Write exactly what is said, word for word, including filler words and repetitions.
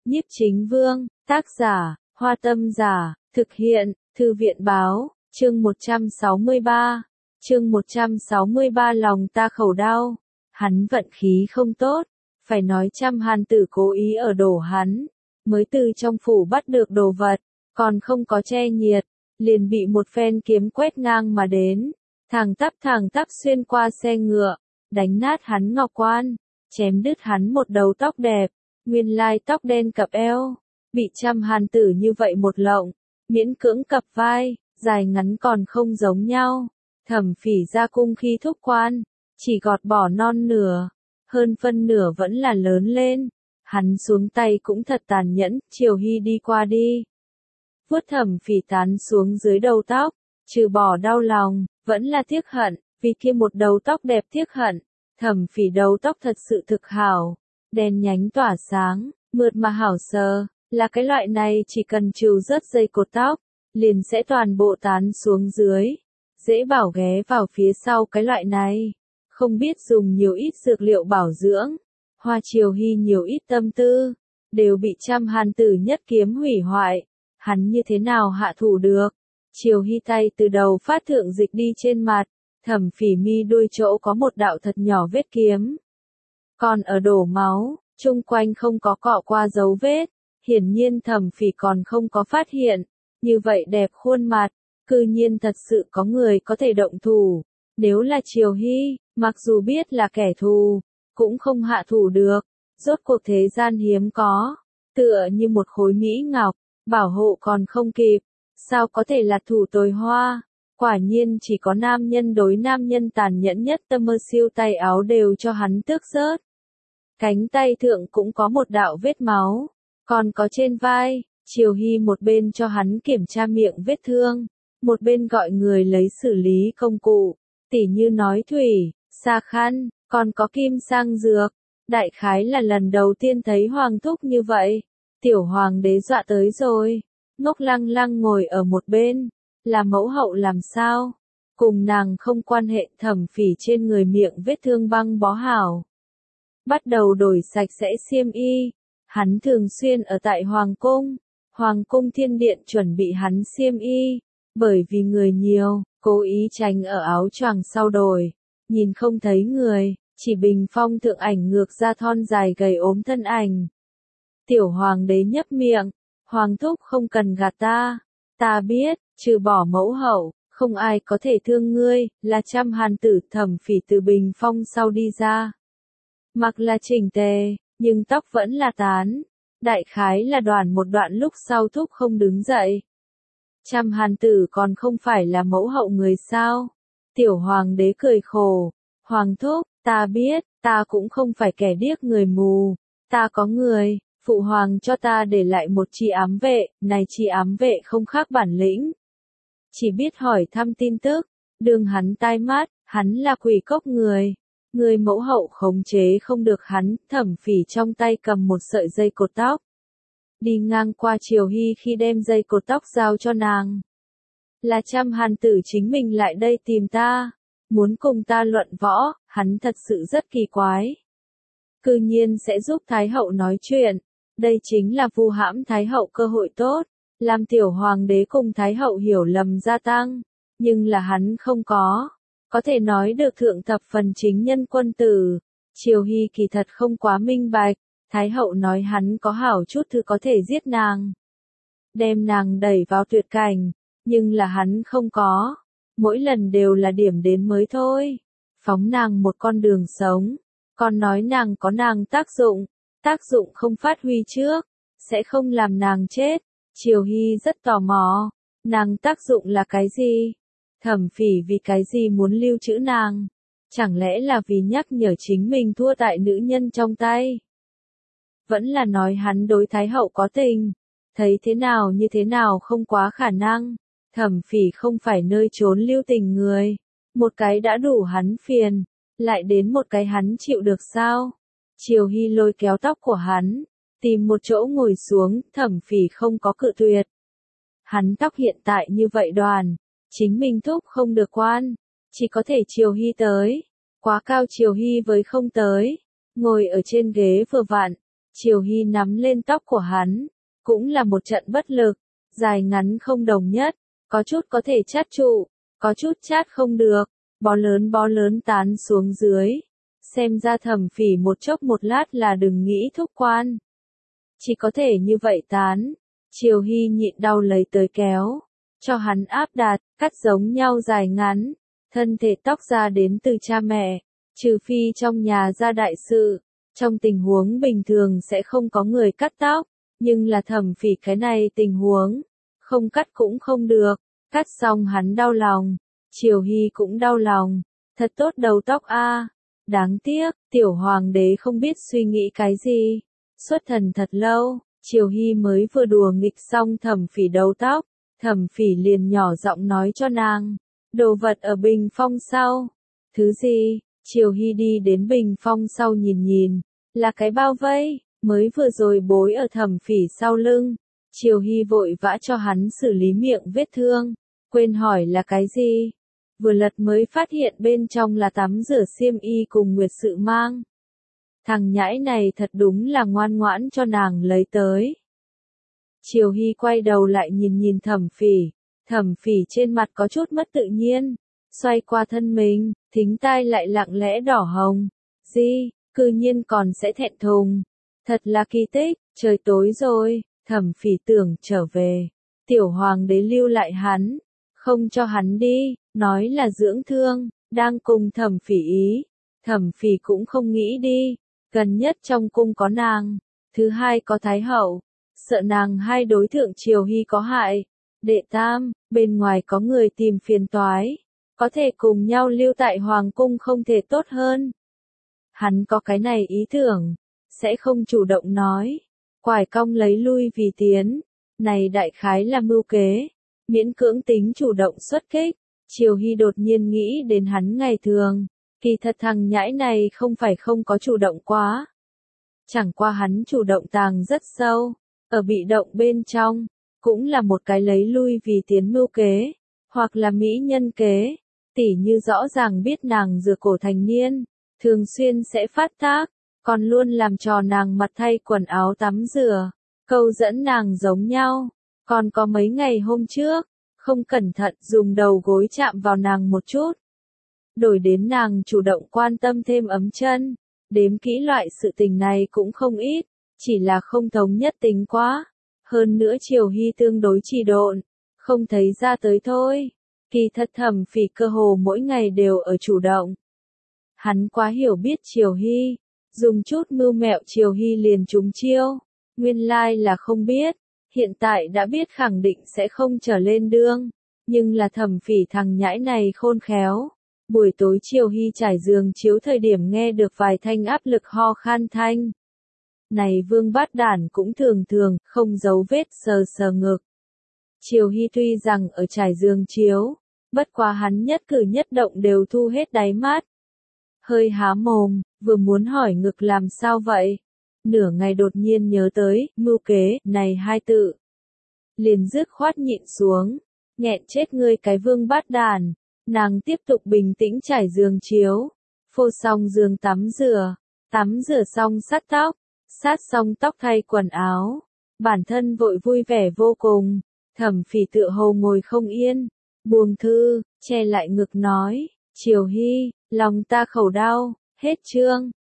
Nhiếp Chính Vương, tác giả, Hoa Tâm Giả, thực hiện, Thư viện báo, chương một trăm sáu mươi ba. Chương một trăm sáu mươi ba lòng ta khẩu đau. Hắn vận khí không tốt, phải nói Trăm Hàn Tử cố ý ở đổ hắn, mới từ trong phủ bắt được đồ vật, còn không có che nhiệt, liền bị một phen kiếm quét ngang mà đến, thẳng tắp thẳng tắp xuyên qua xe ngựa, đánh nát hắn ngọc quan, chém đứt hắn một đầu tóc đẹp, nguyên lai tóc đen cặp eo, bị Trăm Hàn Tử như vậy một lộng, miễn cưỡng cặp vai, dài ngắn còn không giống nhau. Thẩm Phỉ ra cung khi thúc quan, chỉ gọt bỏ non nửa, hơn phân nửa vẫn là lớn lên. Hắn xuống tay cũng thật tàn nhẫn, Triều Hy đi qua đi. Vuốt Thẩm Phỉ tán xuống dưới đầu tóc, trừ bỏ đau lòng, vẫn là tiếc hận, vì kia một đầu tóc đẹp tiếc hận. Thẩm Phỉ đầu tóc thật sự thực hảo, đen nhánh tỏa sáng, mượt mà hảo sờ, là cái loại này chỉ cần trừ rớt dây cột tóc, liền sẽ toàn bộ tán xuống dưới. Dễ bảo ghé vào phía sau cái loại này, không biết dùng nhiều ít dược liệu bảo dưỡng, Hoa Triều Hy nhiều ít tâm tư, đều bị Trăm Hàn Tử nhất kiếm hủy hoại, hắn như thế nào hạ thủ được. Triều Hy tay từ đầu phát thượng dịch đi trên mặt, Thẩm Phỉ mi đuôi chỗ có một đạo thật nhỏ vết kiếm, còn ở đổ máu, chung quanh không có cọ qua dấu vết, hiển nhiên Thẩm Phỉ còn không có phát hiện, như vậy đẹp khuôn mặt. Cư nhiên thật sự có người có thể động thủ, nếu là Triều Hy, mặc dù biết là kẻ thù, cũng không hạ thủ được, rốt cuộc thế gian hiếm có, tựa như một khối mỹ ngọc, bảo hộ còn không kịp, sao có thể là thủ tồi hoa, quả nhiên chỉ có nam nhân đối nam nhân tàn nhẫn nhất tâm mơ siêu tay áo đều cho hắn tước rớt. Cánh tay thượng cũng có một đạo vết máu, còn có trên vai, Triều Hy một bên cho hắn kiểm tra miệng vết thương. Một bên gọi người lấy xử lý công cụ, tỉ như nói thủy, xa khăn, còn có kim sang dược. Đại khái là lần đầu tiên thấy Hoàng thúc như vậy, tiểu hoàng đế dọa tới rồi, ngốc lăng lăng ngồi ở một bên, là mẫu hậu làm sao, cùng nàng không quan hệ. Thẩm Phỉ trên người miệng vết thương băng bó hảo, bắt đầu đổi sạch sẽ xiêm y, hắn thường xuyên ở tại Hoàng cung, Hoàng cung thiên điện chuẩn bị hắn xiêm y. Bởi vì người nhiều, cố ý tránh ở áo choàng sau đổi, nhìn không thấy người, chỉ bình phong thượng ảnh ngược ra thon dài gầy ốm thân ảnh. Tiểu hoàng đế nhấp miệng, Hoàng thúc không cần gạt ta, ta biết, trừ bỏ mẫu hậu, không ai có thể thương ngươi, là Trăm Hàn Tử. Thẩm Phỉ từ bình phong sau đi ra. Mặc là chỉnh tề, nhưng tóc vẫn là tán, đại khái là đoàn một đoạn lúc sau thúc không đứng dậy. Trăm Hàn Tử còn không phải là mẫu hậu người sao? Tiểu hoàng đế cười khổ, Hoàng thúc, ta biết, ta cũng không phải kẻ điếc người mù, ta có người, phụ hoàng cho ta để lại một chi ám vệ, này chi ám vệ không khác bản lĩnh. Chỉ biết hỏi thăm tin tức, đường hắn tai mắt, hắn là Quỷ Cốc người, người mẫu hậu khống chế không được hắn. Thẩm Phỉ trong tay cầm một sợi dây cột tóc. Đi ngang qua Triều Hy khi đem dây cột tóc giao cho nàng. Là Trăm Hàn Tử chính mình lại đây tìm ta, muốn cùng ta luận võ, hắn thật sự rất kỳ quái. Cư nhiên sẽ giúp Thái hậu nói chuyện, đây chính là vu hãm Thái hậu cơ hội tốt, làm tiểu hoàng đế cùng Thái hậu hiểu lầm gia tăng, nhưng là hắn không có, có thể nói được thượng thập phần chính nhân quân tử. Triều Hy kỳ thật không quá minh bạch. Thái hậu nói hắn có hảo chút thứ có thể giết nàng, đem nàng đẩy vào tuyệt cảnh, nhưng là hắn không có, mỗi lần đều là điểm đến mới thôi, phóng nàng một con đường sống, còn nói nàng có nàng tác dụng, tác dụng không phát huy trước, sẽ không làm nàng chết. Triều Hy rất tò mò, nàng tác dụng là cái gì? Thẩm Phỉ vì cái gì muốn lưu trữ nàng? Chẳng lẽ là vì nhắc nhở chính mình thua tại nữ nhân trong tay? Vẫn là nói hắn đối Thái hậu có tình, thấy thế nào như thế nào không quá khả năng. Thẩm Phỉ không phải nơi trốn lưu tình người, một cái đã đủ hắn phiền, lại đến một cái hắn chịu được sao? Triều Hy lôi kéo tóc của hắn, tìm một chỗ ngồi xuống. Thẩm Phỉ không có cự tuyệt. Hắn tóc hiện tại như vậy đoàn, chính mình thúc không được quan, chỉ có thể Triều Hy tới, quá cao Triều Hy với không tới, ngồi ở trên ghế vừa vặn. Triều Hy nắm lên tóc của hắn, cũng là một trận bất lực, dài ngắn không đồng nhất, có chút có thể chát trụ, có chút chát không được, bó lớn bó lớn tán xuống dưới. Xem ra Thẩm Phỉ một chốc một lát là đừng nghĩ thúc quan. Chỉ có thể như vậy tán. Triều Hy nhịn đau lấy tới kéo, cho hắn áp đặt, cắt giống nhau dài ngắn, thân thể tóc ra đến từ cha mẹ, trừ phi trong nhà ra đại sự, trong tình huống bình thường sẽ không có người cắt tóc, nhưng là Thẩm Phỉ cái này tình huống, không cắt cũng không được, cắt xong hắn đau lòng, Triều Hy cũng đau lòng, thật tốt đầu tóc a, đáng tiếc, tiểu hoàng đế không biết suy nghĩ cái gì, xuất thần thật lâu. Triều Hy mới vừa đùa nghịch xong Thẩm Phỉ đầu tóc, Thẩm Phỉ liền nhỏ giọng nói cho nàng, đồ vật ở bình phong sau. Thứ gì? Triều Hy đi đến bình phong sau nhìn nhìn, là cái bao vây, mới vừa rồi bối ở Thẩm Phỉ sau lưng. Triều Hy vội vã cho hắn xử lý miệng vết thương, quên hỏi là cái gì. Vừa lật mới phát hiện bên trong là tắm rửa xiêm y cùng nguyệt sự mang. Thằng nhãi này thật đúng là ngoan ngoãn cho nàng lấy tới. Triều Hy quay đầu lại nhìn nhìn Thẩm Phỉ, Thẩm Phỉ trên mặt có chút mất tự nhiên, xoay qua thân mình, thính tai lại lặng lẽ đỏ hồng. Gì, cư nhiên còn sẽ thẹn thùng. Thật là kỳ tích, trời tối rồi, Thẩm Phỉ tưởng trở về. Tiểu hoàng đế lưu lại hắn, không cho hắn đi, nói là dưỡng thương, đang cùng Thẩm Phỉ ý. Thẩm Phỉ cũng không nghĩ đi. Gần nhất trong cung có nàng, thứ hai có Thái hậu, sợ nàng hai đối tượng Triều Hy có hại. Đệ tam, bên ngoài có người tìm phiền toái, có thể cùng nhau lưu tại hoàng cung không thể tốt hơn. Hắn có cái này ý tưởng, sẽ không chủ động nói, quải cong lấy lui vì tiến, này đại khái là mưu kế, miễn cưỡng tính chủ động xuất kích. Triều Hy đột nhiên nghĩ đến hắn ngày thường. Kỳ thật thằng nhãi này không phải không có chủ động quá. Chẳng qua hắn chủ động tàng rất sâu, ở bị động bên trong, cũng là một cái lấy lui vì tiến mưu kế, hoặc là mỹ nhân kế, tỉ như rõ ràng biết nàng rửa cổ thành niên, thường xuyên sẽ phát tác, còn luôn làm trò nàng mặt thay quần áo tắm rửa, câu dẫn nàng giống nhau, còn có mấy ngày hôm trước, không cẩn thận dùng đầu gối chạm vào nàng một chút. Đổi đến nàng chủ động quan tâm thêm ấm chân, đếm kỹ loại sự tình này cũng không ít, chỉ là không thống nhất tính quá. Hơn nữa Triều Hy tương đối trì độn, không thấy ra tới thôi. Kỳ thật Thẩm Phỉ cơ hồ mỗi ngày đều ở chủ động. Hắn quá hiểu biết Triều Hy, dùng chút mưu mẹo Triều Hy liền trúng chiêu. Nguyên lai là không biết, hiện tại đã biết khẳng định sẽ không trở lên đương, nhưng là Thẩm Phỉ thằng nhãi này khôn khéo. Buổi tối Triều Hy trải giường chiếu thời điểm nghe được vài thanh áp lực ho khan thanh. Này Vương Bát Đản cũng thường thường, không giấu vết sờ sờ ngực. Triều Hy tuy rằng ở trải giường chiếu, bất quá hắn nhất cử nhất động đều thu hết đáy mắt. Hơi há mồm, vừa muốn hỏi ngực làm sao vậy? Nửa ngày đột nhiên nhớ tới, mưu kế, này hai tự. Liền dứt khoát nhịn xuống, nghẹn chết ngươi cái Vương Bát Đản. Nàng tiếp tục bình tĩnh trải giường chiếu, phô xong giường tắm rửa, tắm rửa xong sát tóc, sát xong tóc thay quần áo, bản thân vội vui vẻ vô cùng. Thẩm Phỉ tựa hồ ngồi không yên, buông thư, che lại ngực nói, Triều Hy, lòng ta khẩu đau, hết chương.